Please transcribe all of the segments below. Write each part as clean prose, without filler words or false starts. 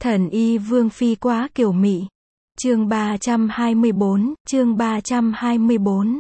Thần y vương phi quá kiều mị. Chương 324.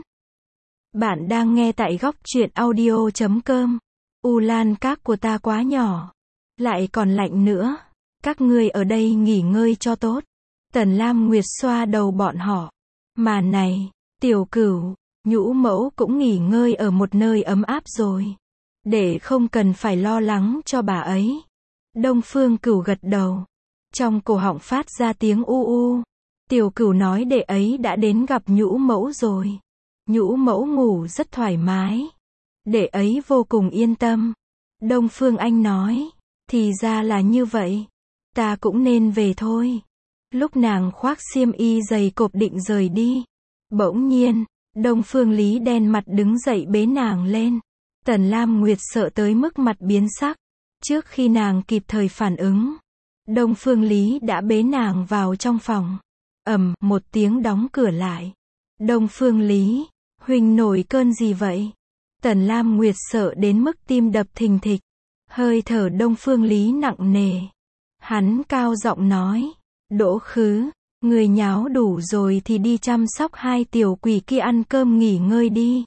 Bạn đang nghe tại góc truyện audio.com. U Lan các của ta quá nhỏ, lại còn lạnh nữa. Các ngươi ở đây nghỉ ngơi cho tốt. Tần Lam Nguyệt xoa đầu bọn họ. Mà này, Tiểu Cửu, Nhũ mẫu cũng nghỉ ngơi ở một nơi ấm áp rồi, để không cần phải lo lắng cho bà ấy. Đông Phương Cửu gật đầu. Trong cổ họng phát ra tiếng u u. Tiểu Cửu nói đệ ấy đã đến gặp Nhũ mẫu rồi. Nhũ mẫu ngủ rất thoải mái. Đệ ấy vô cùng yên tâm. Đông Phương Anh nói, thì ra là như vậy. Ta cũng nên về thôi. Lúc nàng khoác xiêm y dày cộp định rời đi, bỗng nhiên, Đông Phương Lý đen mặt đứng dậy bế nàng lên. Tần Lam Nguyệt sợ tới mức mặt biến sắc. Trước khi nàng kịp thời phản ứng, Đông Phương Lý đã bế nàng vào trong phòng. Ầm, một tiếng đóng cửa lại. Đông Phương Lý, huynh nổi cơn gì vậy? Tần Lam Nguyệt sợ đến mức tim đập thình thịch. Hơi thở Đông Phương Lý nặng nề. Hắn cao giọng nói, Đỗ Khứ, người nháo đủ rồi thì đi chăm sóc hai tiểu quỷ kia ăn cơm nghỉ ngơi đi.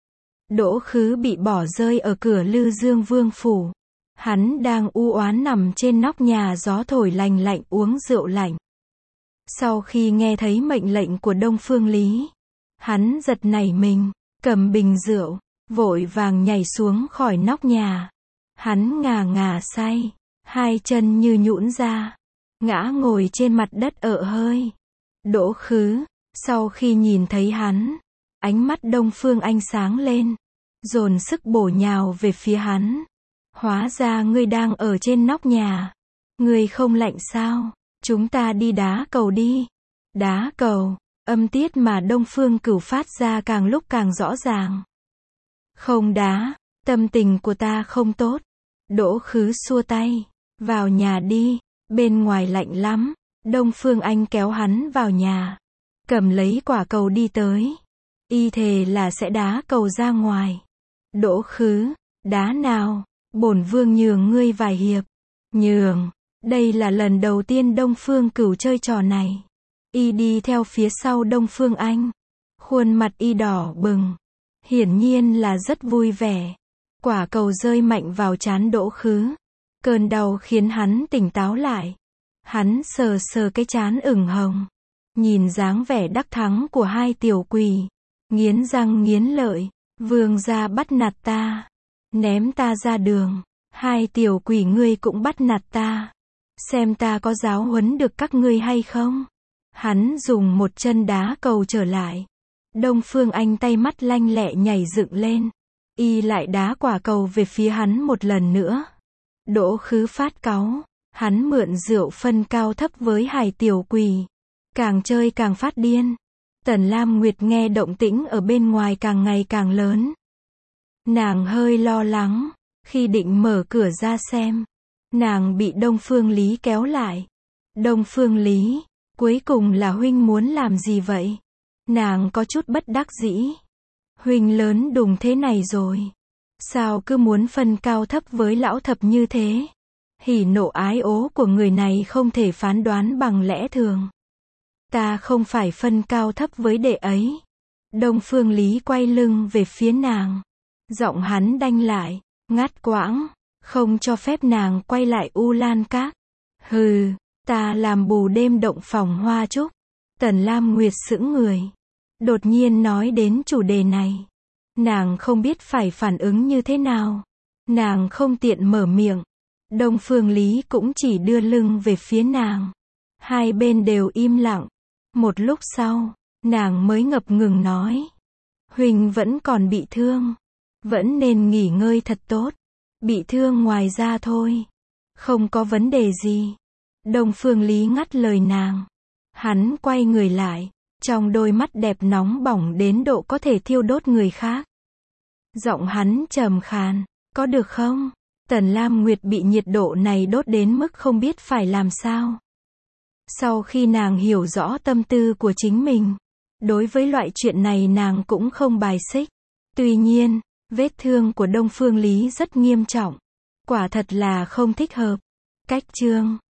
Đỗ Khứ bị bỏ rơi ở cửa Lư Dương Vương phủ. Hắn đang u oán nằm trên nóc nhà, gió thổi lành lạnh uống rượu lạnh. Sau khi nghe thấy mệnh lệnh của Đông Phương Lý, hắn giật nảy mình, cầm bình rượu, vội vàng nhảy xuống khỏi nóc nhà. Hắn ngà ngà say, hai chân như nhũn ra, ngã ngồi trên mặt đất ợ hơi. Đỗ Khứ, sau khi nhìn thấy hắn, ánh mắt Đông Phương Anh sáng lên, dồn sức bổ nhào về phía hắn. Hóa ra ngươi đang ở trên nóc nhà. Ngươi không lạnh sao? Chúng ta đi đá cầu đi. Đá cầu, âm tiết mà Đông Phương Cửu phát ra càng lúc càng rõ ràng. Không đá, tâm tình của ta không tốt. Đỗ Khứ xua tay. Vào nhà đi, bên ngoài lạnh lắm. Đông Phương Anh kéo hắn vào nhà, cầm lấy quả cầu đi tới. Y thề là sẽ đá cầu ra ngoài. Đỗ Khứ, đá nào? Bổn vương nhường ngươi vài hiệp. Nhường. Đây là lần đầu tiên Đông Phương Cửu chơi trò này. Y đi theo phía sau Đông Phương Anh. Khuôn mặt y đỏ bừng. Hiển nhiên là rất vui vẻ. Quả cầu rơi mạnh vào trán Đỗ Khứ. Cơn đau khiến hắn tỉnh táo lại. Hắn sờ sờ cái trán ửng hồng. Nhìn dáng vẻ đắc thắng của hai tiểu quỷ. Nghiến răng nghiến lợi. Vương gia bắt nạt ta. Ném ta ra đường. Hai tiểu quỷ ngươi cũng bắt nạt ta. Xem ta có giáo huấn được các ngươi hay không. Hắn dùng một chân đá cầu trở lại. Đông Phương Anh tay mắt lanh lẹ nhảy dựng lên. Y lại đá quả cầu về phía hắn một lần nữa. Đỗ Khứ phát cáu. Hắn mượn rượu phân cao thấp với hai tiểu quỷ. Càng chơi càng phát điên. Tần Lam Nguyệt nghe động tĩnh ở bên ngoài càng ngày càng lớn. Nàng hơi lo lắng. Khi định mở cửa ra xem, nàng bị Đông Phương Lý kéo lại. Đông Phương Lý, cuối cùng là huynh muốn làm gì vậy? Nàng có chút bất đắc dĩ. Huynh lớn đùng thế này rồi, sao cứ muốn phân cao thấp với lão thập như thế? Hỉ nộ ái ố của người này không thể phán đoán bằng lẽ thường. Ta không phải phân cao thấp với đệ ấy. Đông Phương Lý quay lưng về phía nàng. Giọng hắn đanh lại, ngắt quãng, không cho phép nàng quay lại U Lan Các. Hừ, ta làm bù đêm động phòng hoa trúc. Tần Lam Nguyệt sững người. Đột nhiên nói đến chủ đề này. Nàng không biết phải phản ứng như thế nào. Nàng không tiện mở miệng. Đông Phương Lý cũng chỉ đưa lưng về phía nàng. Hai bên đều im lặng. Một lúc sau, nàng mới ngập ngừng nói. Huỳnh vẫn còn bị thương. Vẫn nên nghỉ ngơi thật tốt. Bị thương ngoài ra thôi. Không có vấn đề gì. Đông Phương Lý ngắt lời nàng. Hắn quay người lại. Trong đôi mắt đẹp nóng bỏng đến độ có thể thiêu đốt người khác. Giọng hắn trầm khàn. Có được không? Tần Lam Nguyệt bị nhiệt độ này đốt đến mức không biết phải làm sao. Sau khi nàng hiểu rõ tâm tư của chính mình, đối với loại chuyện này nàng cũng không bài xích. Tuy nhiên, vết thương của Đông Phương Lý rất nghiêm trọng. Quả thật là không thích hợp. Cách chương